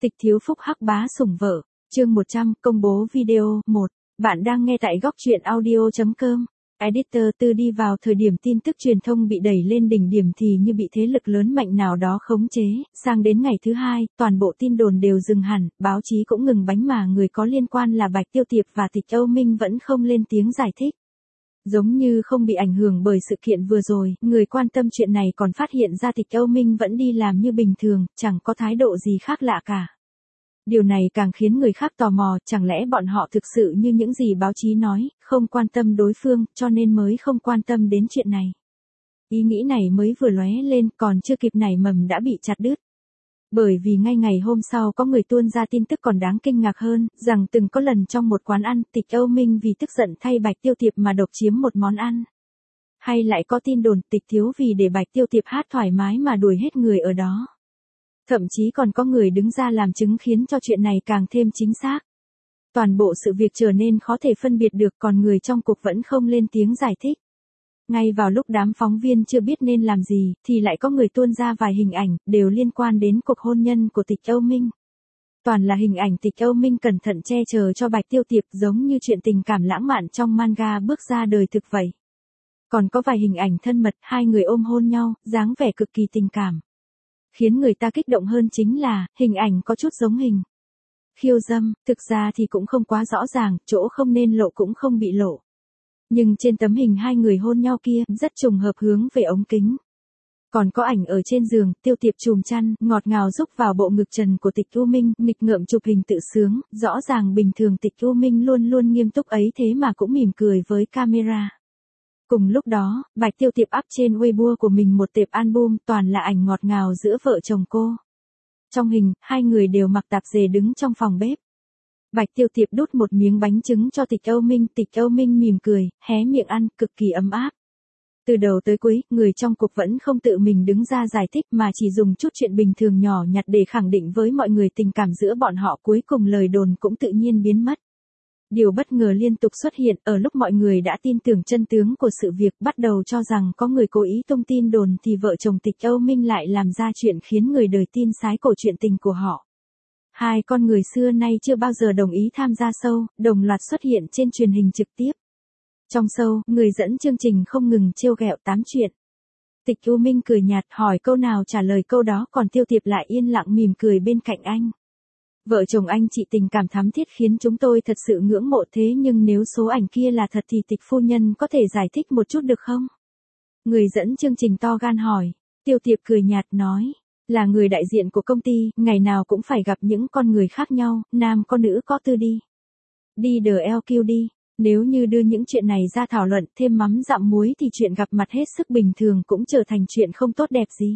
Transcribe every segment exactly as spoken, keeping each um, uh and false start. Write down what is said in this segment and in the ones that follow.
Tịch thiếu phúc hắc bá sủng vợ, chương một trăm, công bố video, một. Bạn đang nghe tại góc truyện audio chấm com. Editor Tư đi vào thời điểm tin tức truyền thông bị đẩy lên đỉnh điểm thì như bị thế lực lớn mạnh nào đó khống chế, sang đến ngày thứ hai, toàn bộ tin đồn đều dừng hẳn, báo chí cũng ngừng bánh mà người có liên quan là Bạch Tiêu Tiệp và Tịch Âu Minh vẫn không lên tiếng giải thích. Giống như không bị ảnh hưởng bởi sự kiện vừa rồi, người quan tâm chuyện này còn phát hiện ra Tịch Âu Minh vẫn đi làm như bình thường, chẳng có thái độ gì khác lạ cả. Điều này càng khiến người khác tò mò, chẳng lẽ bọn họ thực sự như những gì báo chí nói, không quan tâm đối phương, cho nên mới không quan tâm đến chuyện này. Ý nghĩ này mới vừa lóe lên, còn chưa kịp nảy mầm đã bị chặt đứt. Bởi vì ngay ngày hôm sau có người tuôn ra tin tức còn đáng kinh ngạc hơn, rằng từng có lần trong một quán ăn, Tịch Âu Minh vì tức giận thay Bạch Tiêu Tiệp mà độc chiếm một món ăn. Hay lại có tin đồn Tịch thiếu vì để Bạch Tiêu Tiệp hát thoải mái mà đuổi hết người ở đó. Thậm chí còn có người đứng ra làm chứng khiến cho chuyện này càng thêm chính xác. Toàn bộ sự việc trở nên khó thể phân biệt được, còn người trong cục vẫn không lên tiếng giải thích. Ngay vào lúc đám phóng viên chưa biết nên làm gì, thì lại có người tuôn ra vài hình ảnh, đều liên quan đến cuộc hôn nhân của Tịch Âu Minh. Toàn là hình ảnh Tịch Âu Minh cẩn thận che chở cho Bạch Tiêu Tiệp, giống như chuyện tình cảm lãng mạn trong manga bước ra đời thực vậy. Còn có vài hình ảnh thân mật, hai người ôm hôn nhau, dáng vẻ cực kỳ tình cảm. Khiến người ta kích động hơn chính là, hình ảnh có chút giống hình khiêu dâm, thực ra thì cũng không quá rõ ràng, chỗ không nên lộ cũng không bị lộ. Nhưng trên tấm hình hai người hôn nhau kia, rất trùng hợp hướng về ống kính. Còn có ảnh ở trên giường, Tiêu Tiệp chùm chăn, ngọt ngào rúc vào bộ ngực trần của Tịch Âu Minh, nghịch ngợm chụp hình tự sướng, rõ ràng bình thường Tịch Âu Minh luôn luôn nghiêm túc ấy thế mà cũng mỉm cười với camera. Cùng lúc đó, Bạch Tiêu Tiệp up trên Weibo của mình một tệp album toàn là ảnh ngọt ngào giữa vợ chồng cô. Trong hình, hai người đều mặc tạp dề đứng trong phòng bếp. Bạch Tiêu Tiệp đút một miếng bánh trứng cho Tịch Âu Minh, Tịch Âu Minh mỉm cười, hé miệng ăn, cực kỳ ấm áp. Từ đầu tới cuối, người trong cục vẫn không tự mình đứng ra giải thích mà chỉ dùng chút chuyện bình thường nhỏ nhặt để khẳng định với mọi người tình cảm giữa bọn họ, cuối cùng lời đồn cũng tự nhiên biến mất. Điều bất ngờ liên tục xuất hiện ở lúc mọi người đã tin tưởng chân tướng của sự việc, bắt đầu cho rằng có người cố ý tung tin đồn thì vợ chồng Tịch Âu Minh lại làm ra chuyện khiến người đời tin sái cổ chuyện tình của họ. Hai con người xưa nay chưa bao giờ đồng ý tham gia show, đồng loạt xuất hiện trên truyền hình trực tiếp. Trong show, người dẫn chương trình không ngừng trêu ghẹo tám chuyện. Tịch Âu Minh cười nhạt hỏi câu nào trả lời câu đó, còn Tiêu Tiệp lại yên lặng mỉm cười bên cạnh anh. Vợ chồng anh chị tình cảm thắm thiết khiến chúng tôi thật sự ngưỡng mộ, thế nhưng nếu số ảnh kia là thật thì Tịch phu nhân có thể giải thích một chút được không? Người dẫn chương trình to gan hỏi. Tiêu Tiệp cười nhạt nói, là người đại diện của công ty, ngày nào cũng phải gặp những con người khác nhau, nam có nữ có tư đi. Đi đờ eo kiu đi, nếu như đưa những chuyện này ra thảo luận thêm mắm dặm muối thì chuyện gặp mặt hết sức bình thường cũng trở thành chuyện không tốt đẹp gì.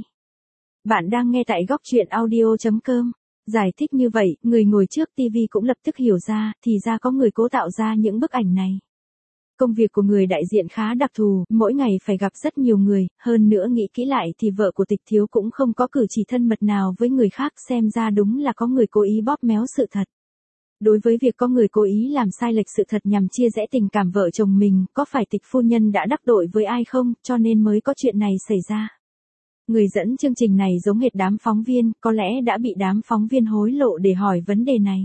Bạn đang nghe tại góc truyện audio chấm com. Giải thích như vậy, người ngồi trước ti vi cũng lập tức hiểu ra, thì ra có người cố tạo ra những bức ảnh này. Công việc của người đại diện khá đặc thù, mỗi ngày phải gặp rất nhiều người, hơn nữa nghĩ kỹ lại thì vợ của Tịch thiếu cũng không có cử chỉ thân mật nào với người khác, xem ra đúng là có người cố ý bóp méo sự thật. Đối với việc có người cố ý làm sai lệch sự thật nhằm chia rẽ tình cảm vợ chồng mình, có phải Tịch phu nhân đã đắc tội với ai không, cho nên mới có chuyện này xảy ra. Người dẫn chương trình này giống hệt đám phóng viên, có lẽ đã bị đám phóng viên hối lộ để hỏi vấn đề này.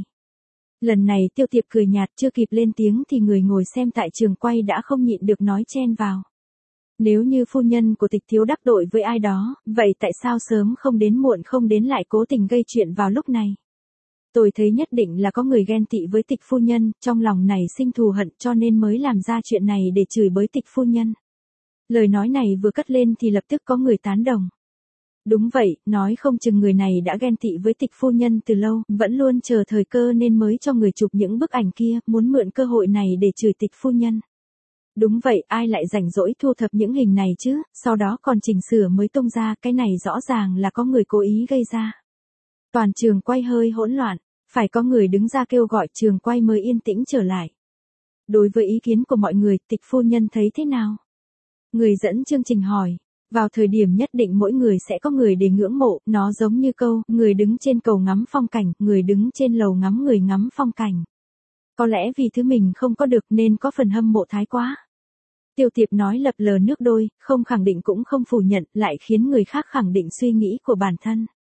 Lần này Tiêu Tiệp cười nhạt, chưa kịp lên tiếng thì người ngồi xem tại trường quay đã không nhịn được nói chen vào. Nếu như phu nhân của Tịch thiếu đắc tội với ai đó, vậy tại sao sớm không đến muộn không đến lại cố tình gây chuyện vào lúc này? Tôi thấy nhất định là có người ghen tị với Tịch phu nhân, trong lòng này sinh thù hận cho nên mới làm ra chuyện này để chửi bới Tịch phu nhân. Lời nói này vừa cất lên thì lập tức có người tán đồng. Đúng vậy, nói không chừng người này đã ghen tị với Tịch phu nhân từ lâu, vẫn luôn chờ thời cơ nên mới cho người chụp những bức ảnh kia, muốn mượn cơ hội này để chửi Tịch phu nhân. Đúng vậy, ai lại rảnh rỗi thu thập những hình này chứ, sau đó còn chỉnh sửa mới tung ra, cái này rõ ràng là có người cố ý gây ra. Toàn trường quay hơi hỗn loạn, phải có người đứng ra kêu gọi trường quay mới yên tĩnh trở lại. Đối với ý kiến của mọi người, Tịch phu nhân thấy thế nào? Người dẫn chương trình hỏi, vào thời điểm nhất định mỗi người sẽ có người để ngưỡng mộ, nó giống như câu, người đứng trên cầu ngắm phong cảnh, người đứng trên lầu ngắm người ngắm phong cảnh. Có lẽ vì thứ mình không có được nên có phần hâm mộ thái quá. Tiêu Tiệp nói lập lờ nước đôi, không khẳng định cũng không phủ nhận, lại khiến người khác khẳng định suy nghĩ của bản thân.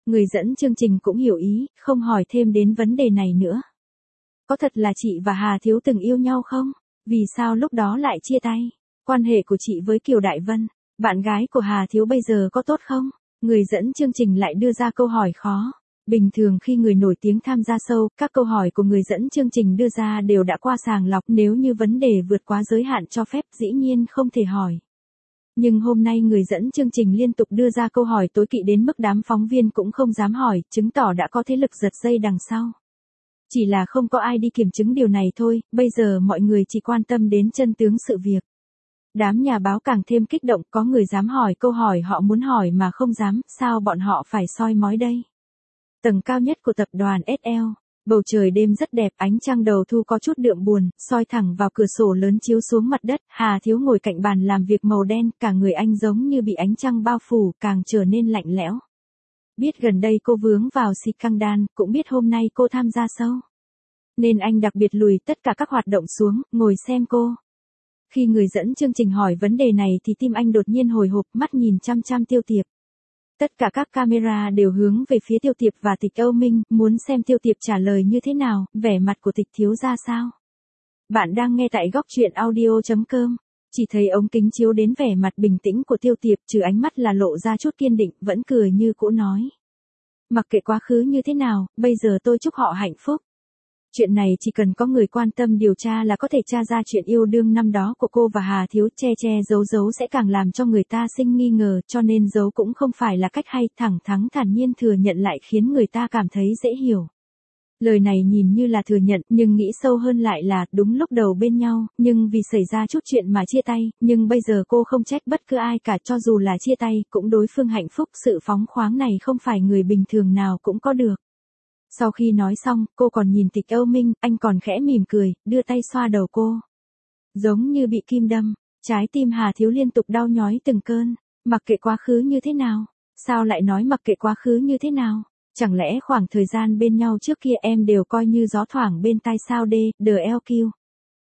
Người dẫn chương trình cũng hiểu ý, không hỏi thêm đến vấn đề này nữa. Có thật là chị và Hà Thiếu từng yêu nhau không? Vì sao lúc đó lại chia tay? Quan hệ của chị với Kiều Đại Vân, bạn gái của Hà Thiếu bây giờ có tốt không? Người dẫn chương trình lại đưa ra câu hỏi khó. Bình thường khi người nổi tiếng tham gia show, các câu hỏi của người dẫn chương trình đưa ra đều đã qua sàng lọc, nếu như vấn đề vượt quá giới hạn cho phép dĩ nhiên không thể hỏi. Nhưng hôm nay người dẫn chương trình liên tục đưa ra câu hỏi tối kỵ đến mức đám phóng viên cũng không dám hỏi, chứng tỏ đã có thế lực giật dây đằng sau. Chỉ là không có ai đi kiểm chứng điều này thôi, bây giờ mọi người chỉ quan tâm đến chân tướng sự việc. Đám nhà báo càng thêm kích động, có người dám hỏi câu hỏi họ muốn hỏi mà không dám, sao bọn họ phải soi mói đây? Tầng cao nhất của tập đoàn ét lờ, bầu trời đêm rất đẹp, ánh trăng đầu thu có chút đượm buồn, soi thẳng vào cửa sổ lớn chiếu xuống mặt đất, Hà Thiếu ngồi cạnh bàn làm việc màu đen, cả người anh giống như bị ánh trăng bao phủ, càng trở nên lạnh lẽo. Biết gần đây cô vướng vào scandal, cũng biết hôm nay cô tham gia show. Nên anh đặc biệt lùi tất cả các hoạt động xuống, ngồi xem cô. Khi người dẫn chương trình hỏi vấn đề này thì tim anh đột nhiên hồi hộp, mắt nhìn chăm chăm Tiêu Tiệp. Tất cả các camera đều hướng về phía Tiêu Tiệp và Tịch Âu Minh, muốn xem Tiêu Tiệp trả lời như thế nào, vẻ mặt của Tịch thiếu ra sao. Bạn đang nghe tại góc truyện audio chấm com. Chỉ thấy ống kính chiếu đến vẻ mặt bình tĩnh của Tiêu Tiệp, trừ ánh mắt là lộ ra chút kiên định, vẫn cười như cũ nói. Mặc kệ quá khứ như thế nào, bây giờ tôi chúc họ hạnh phúc. Chuyện này chỉ cần có người quan tâm điều tra là có thể tra ra chuyện yêu đương năm đó của cô và Hà Thiếu, che che giấu giấu sẽ càng làm cho người ta sinh nghi ngờ, cho nên giấu cũng không phải là cách hay, thẳng thắn thản nhiên thừa nhận lại khiến người ta cảm thấy dễ hiểu. Lời này nhìn như là thừa nhận, nhưng nghĩ sâu hơn lại là, đúng lúc đầu bên nhau, nhưng vì xảy ra chút chuyện mà chia tay, nhưng bây giờ cô không trách bất cứ ai cả, cho dù là chia tay, cũng đối phương hạnh phúc, sự phóng khoáng này không phải người bình thường nào cũng có được. Sau khi nói xong, cô còn nhìn Tịch Âu Minh, anh còn khẽ mỉm cười, đưa tay xoa đầu cô. Giống như bị kim đâm, trái tim Hà Thiếu liên tục đau nhói từng cơn, mặc kệ quá khứ như thế nào, sao lại nói mặc kệ quá khứ như thế nào? Chẳng lẽ khoảng thời gian bên nhau trước kia em đều coi như gió thoảng bên tai sao đê, đờ eo kiu.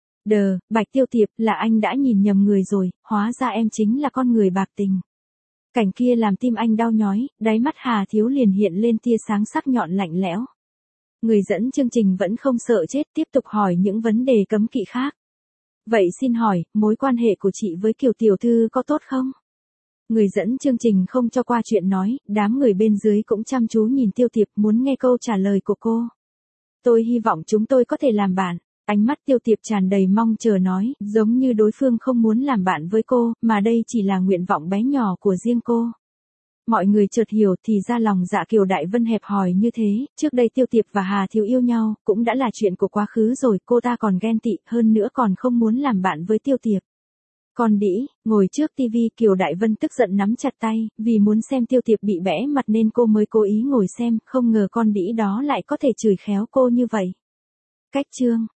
Đờ, Bạch Tiêu Tiệp, là anh đã nhìn nhầm người rồi, hóa ra em chính là con người bạc tình. Cảnh kia làm tim anh đau nhói, đáy mắt Hà Thiếu liền hiện lên tia sáng sắc nhọn lạnh lẽo. Người dẫn chương trình vẫn không sợ chết, tiếp tục hỏi những vấn đề cấm kỵ khác. Vậy xin hỏi, mối quan hệ của chị với Kiều tiểu thư có tốt không? Người dẫn chương trình không cho qua chuyện nói, đám người bên dưới cũng chăm chú nhìn Tiêu Tiệp muốn nghe câu trả lời của cô. Tôi hy vọng chúng tôi có thể làm bạn. Ánh mắt Tiêu Tiệp tràn đầy mong chờ nói, giống như đối phương không muốn làm bạn với cô, mà đây chỉ là nguyện vọng bé nhỏ của riêng cô. Mọi người chợt hiểu thì ra lòng dạ Kiều Đại Vân hẹp hòi như thế, trước đây Tiêu Tiệp và Hà Thiếu yêu nhau, cũng đã là chuyện của quá khứ rồi, cô ta còn ghen tị, hơn nữa còn không muốn làm bạn với Tiêu Tiệp. Con đĩ, ngồi trước tivi Kiều Đại Vân tức giận nắm chặt tay, vì muốn xem Tiêu Tiệp bị bẽ mặt nên cô mới cố ý ngồi xem, không ngờ con đĩ đó lại có thể chửi khéo cô như vậy. Cách chương